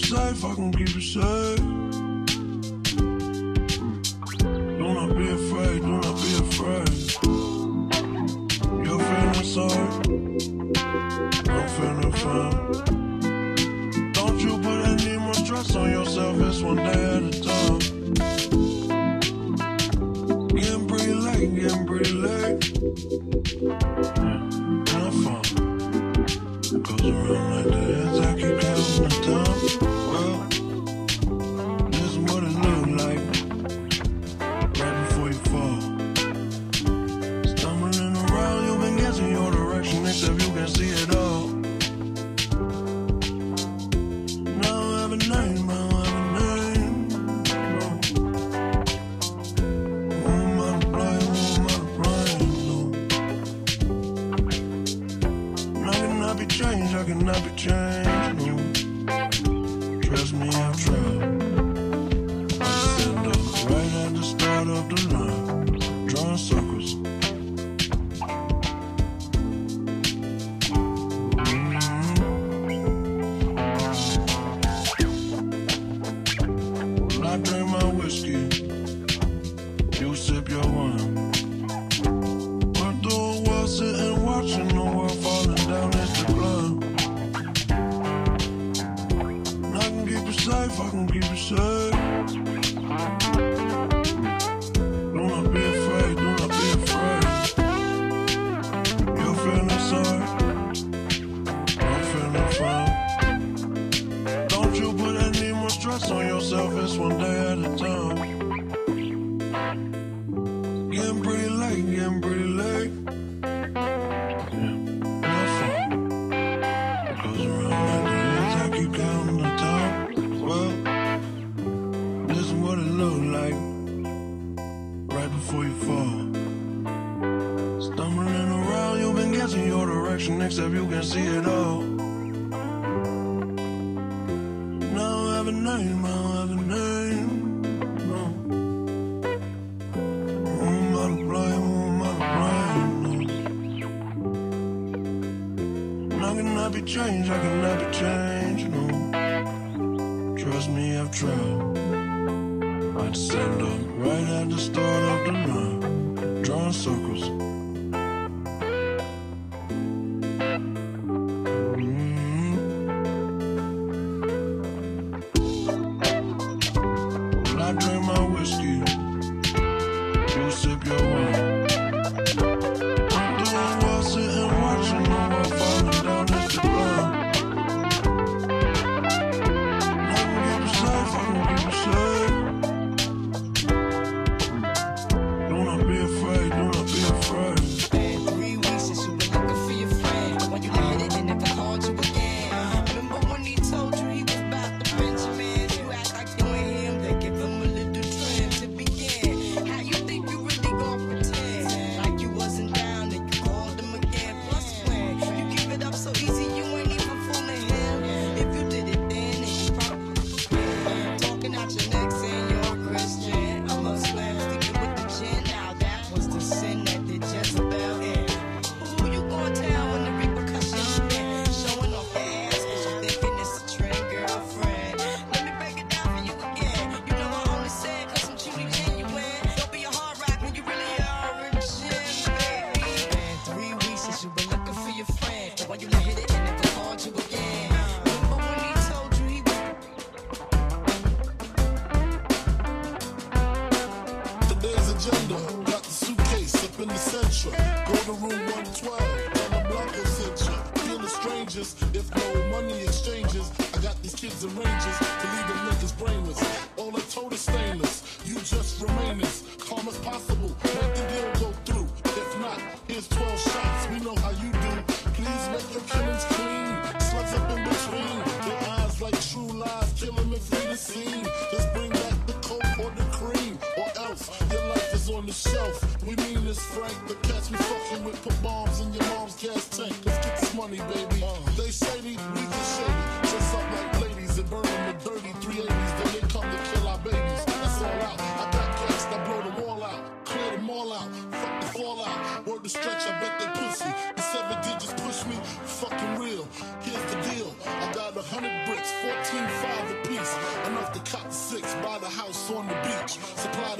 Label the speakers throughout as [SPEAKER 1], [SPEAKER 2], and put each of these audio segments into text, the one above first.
[SPEAKER 1] safe, I can keep you safe. Do not be afraid, do not be afraid. You're feeling sorry, I'm feeling fine. Don't you put any more stress on yourself, it's one day at a time. Getting pretty late, getting pretty late. Have fun. It goes around like this, I keep counting the time. Well, this is what it look like right before you fall. Stumbling around, you've been guessing your direction, except you can see it all. Now I have a name, I don't have a name. Who am I to blame, who am I to blame? No. I cannot be changed, I cannot be changed, no. Trust me, I've tried. I stand up right at the start of the line, drawing circles. Well, I drink my whiskey, you sip your wine. We're doing well, sitting watching the world falling down its decline. I can keep you safe, I can keep you safe. Do not be afraid, do not be afraid. You're feeling sorry, I'm feeling fine. Don't you put any more stress on yourself, it's one day at a time. Getting pretty late, getting pretty late. Have fun. It goes around like this, I keep counting the time. Well, this is what it look like right before you fall. Stumbling around, you've been guessing your direction, except you can see it all. Now I have a name, I don't have a name. No. Who am I to blame, who am I to blame? No. I cannot be changed, I cannot be changed, no. Trust me, I've tried. I'd stand up right at the start of the line, drawing circles. Well, I drink my whiskey, you sip your wine. I'm doing well, sitting watching the world falling down its decline. I can keep you safe, I can keep you safe. Do not be afraid, do not be afraid.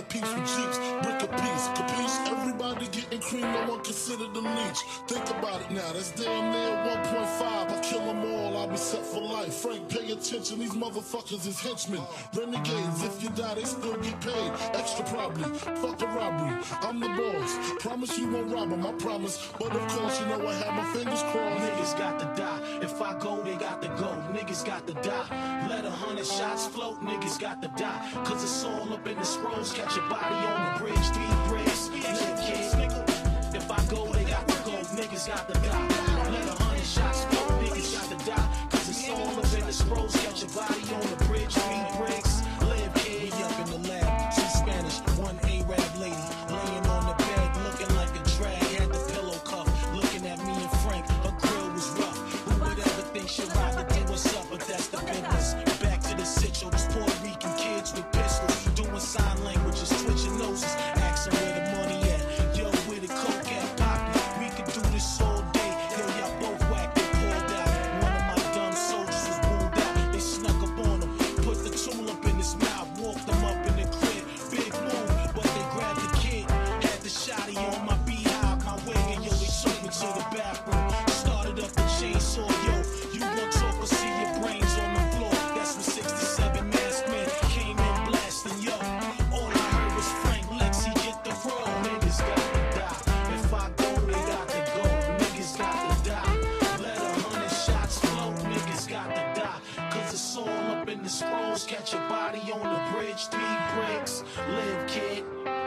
[SPEAKER 2] peeps with jeeps, brick a piece, capiche? Everybody getting cream, no one considered them leech. Think about it now, that's damn near 1.5. I kill them all, I'll be set for life. Frank, pay attention, these motherfuckers is henchmen. Renegades, if you die, they still get paid. Extra probably, fuck a robbery. I'm the boss, promise you won't rob them, I promise. But of course, you know I have my fingers crossed.
[SPEAKER 3] Niggas got to die, if I go, they got to go. Niggas got to die, let 100 shots float. Niggas got to die, cause it's all up in the scrolls. Catch your body on the bridge, 3 bricks. Live, kid. If I go, they got to go. Niggas got to die, let 100 shots float. Niggas got to die, cause it's all up in the scrolls. Catch your body on the bridge, 3 bricks. Live, kid. Up in the lab, she's Spanish, one Arab lady laying on the bed, looking like a drag. Had the pillow cuff, looking at me and Frank. Her grill was rough. Who would ever think she'd ride to do what's up? But that's the business. Back to the Sitcho, these Puerto Rican kids with pistols, doing sign languages, twitching noses, asking where the money at. Yo, where the coke at? Poppy, we could do this all day. Yo, y'all both whack, they pulled out. One of my dumb soldiers was wounded out. They snuck up on him, put the tool up in his mouth, walked him up in the crib. Big move, but they grabbed the kid. Had the shotty on my beehive, my wig, and yo, they took me to the bathroom. Started up the chainsaw, yo. You want talk or see your brains on the floor? That's when 67 masked men came in blasting, yo. All I heard was Frank Lexi get the roll. Niggas got to die. If I go, they got to go. Niggas got to die. Let 100 shots float. Niggas got to die, cause it's all up in the scrolls. Catch your body on the bridge, 3 bricks. Live, kid.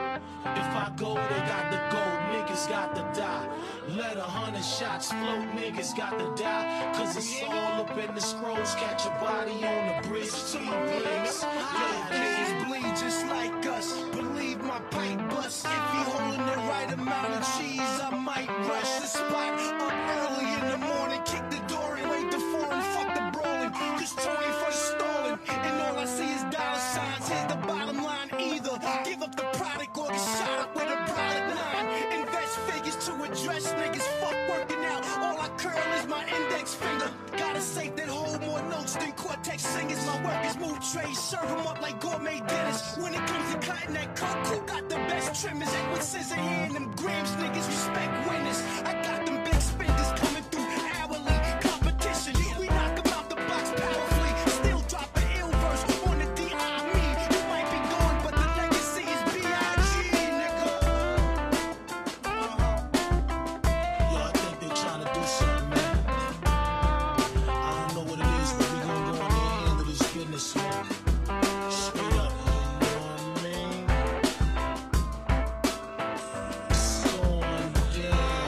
[SPEAKER 3] If I go, they got to go. Niggas got to die. Let 100 shots float. Niggas got to die, cause it's all up in the scrolls. Catch your body on the bridge, 3 bricks. Live, kid.
[SPEAKER 4] Bleed just like us. Believe my pipe bust. If you holding the right amount of cheese, I might rush the spot up early in the morning. Kick the door and wait the foreign. Fuck the brawling. Cause Tony for the stalling. And all I see is dollar signs. Here's the bottom line. Either give up the product or get shot up with a product line. Invest figures to address niggas. Fuck working out. All I curl is my index finger. Got a safe that hold more notes than Cortex singers. My workers move trays, serve them up like gourmet dinners. When it comes to cutting that coke, who got the best trimmers? Edward Scissorhand, them grams niggas respect winners. I got them big spenders coming through hourly. Competition, we knock them out the box powerfully. Still drop an ill verse on the D.I. me. You might be gone, but the legacy is B.I.G. nigga.
[SPEAKER 3] Yo, I think they tryna do something, man. I don't know what it is, but we gon' go in there and handle this business, man. Straight up, you know what I mean? It's going down.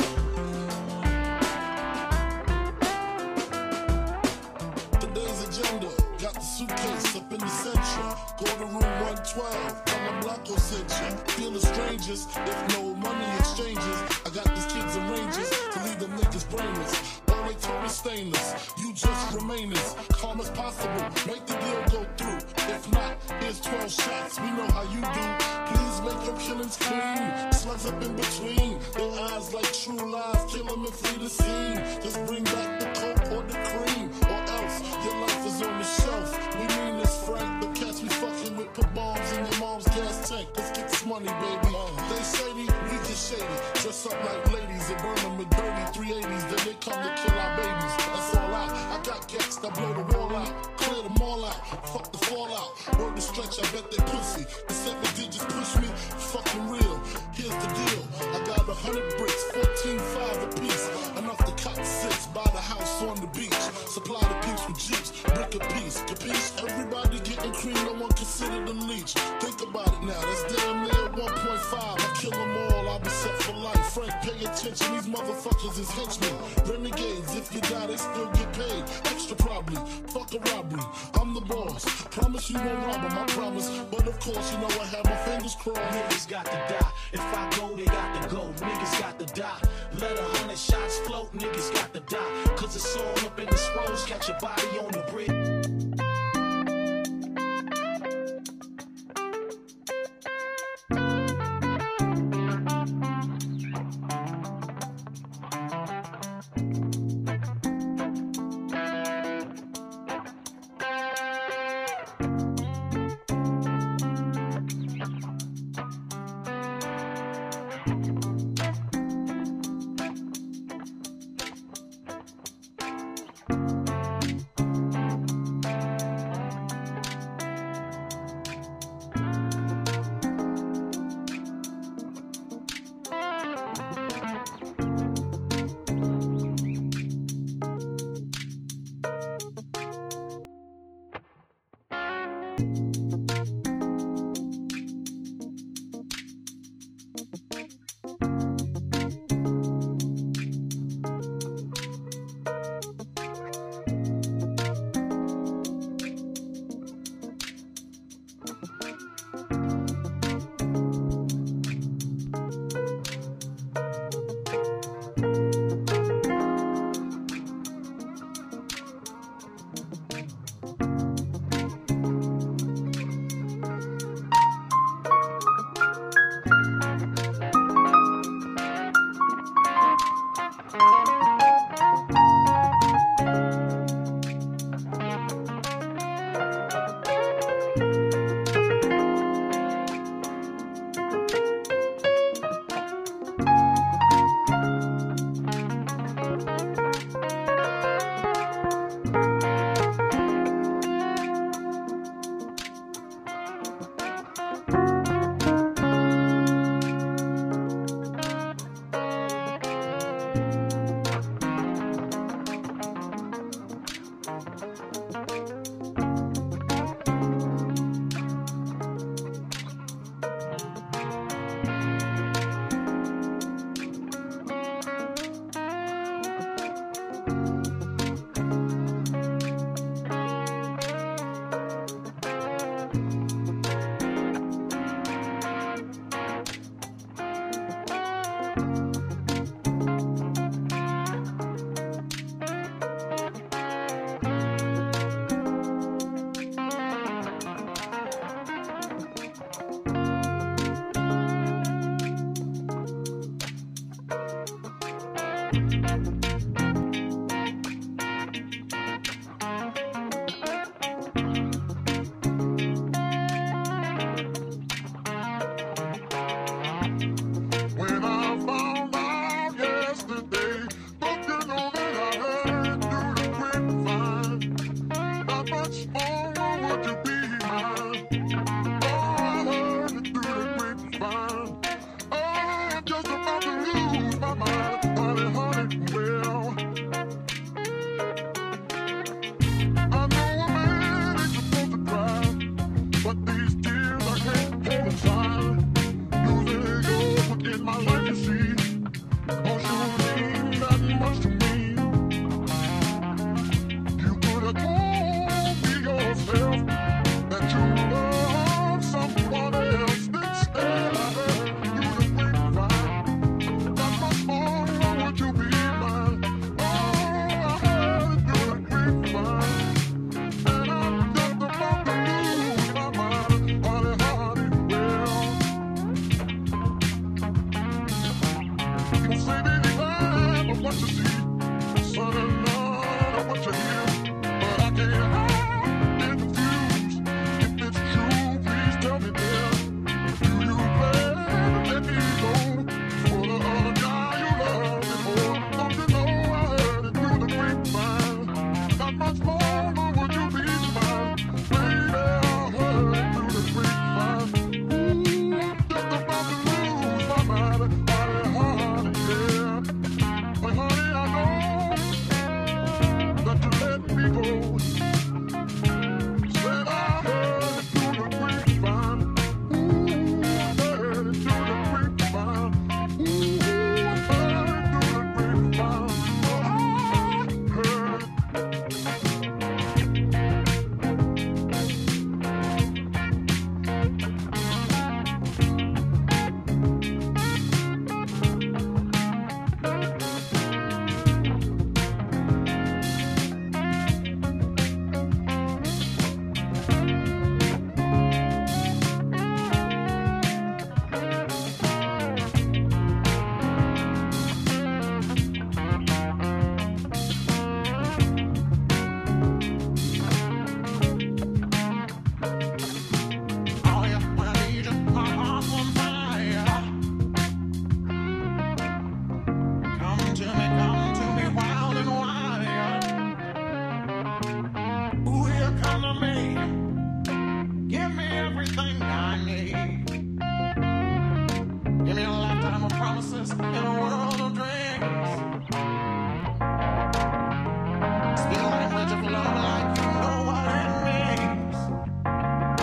[SPEAKER 2] Today's agenda, got the suitcase up in the central. Go to room 112, tell them Blanco sent you. Feeling strangers, if no money exchanges. I got these kids and ranges to leave them niggas brainless. All they told is stainless, you just remainers. Calm as possible, make the deal go through. If not, here's 12 shots, we know how you do. Please make your killings clean. Slugs up in between, their eyes like true lies. Kill them and flee the scene. Just bring back the coke or the cream, or else your life is on the shelf. We mean this, Frank. The cats we fucking with put bombs in your mom's gas tank. Let's get this money, baby. They shady, we get shady. Dress up like ladies and burn them with dirty 380s. Then they come to kill our babies. That's all out. I got gas that blow the wall out. Clear them all out. Fuck the fallout. Word to stretch, I bet they pussy. The 7 digits push me. Fucking real. Here's the deal. I got 100 bricks, 14.5 a piece. Enough to cop 6, buy the house on the beach. Supply the peeps with jeeps, brick a piece, capiche? Everybody getting cream, no one considered them leech. Think about it now, that's damn near 1.5. I kill them all, I'll be set for life. Frank, pay attention, these motherfuckers is henchmen. Renegades, if you die, they still get paid. Extra probably, fuck a robbery. I'm the boss, promise you won't rob them, I promise. But of course, you know I have my fingers crossed.
[SPEAKER 3] Niggas got to die. If I go, they got to go. Niggas got to die. Let 100 shots float. Niggas got to die, cause it's all up in the scrolls. Catch your body on the bridge.
[SPEAKER 4] Still language of love like you know what it means.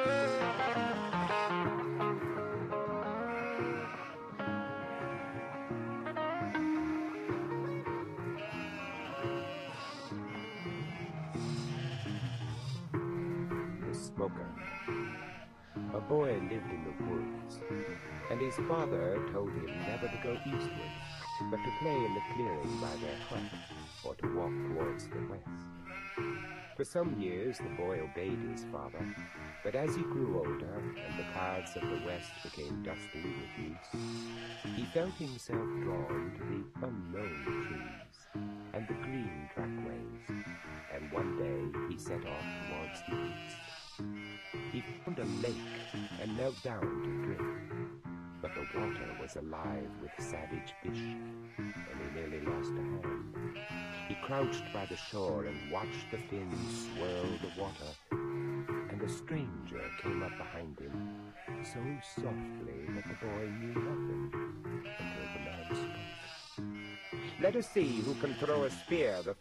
[SPEAKER 5] The Smoker. A boy lived in the woods, and his father told him never to go eastward, but to play in the clearing by their hut, or to walk towards the west. For some years the boy obeyed his father, but as he grew older and the paths of the west became dusty with use, he felt himself drawn to the unknown trees and the green trackways, and one day he set off towards the east. He found a lake and knelt down to drink, but the water was alive with savage fish, and he nearly lost a hand. He crouched by the shore and watched the fins swirl the water, and a stranger came up behind him, so softly that the boy knew nothing until the man spoke. "Let us see who can throw a spear the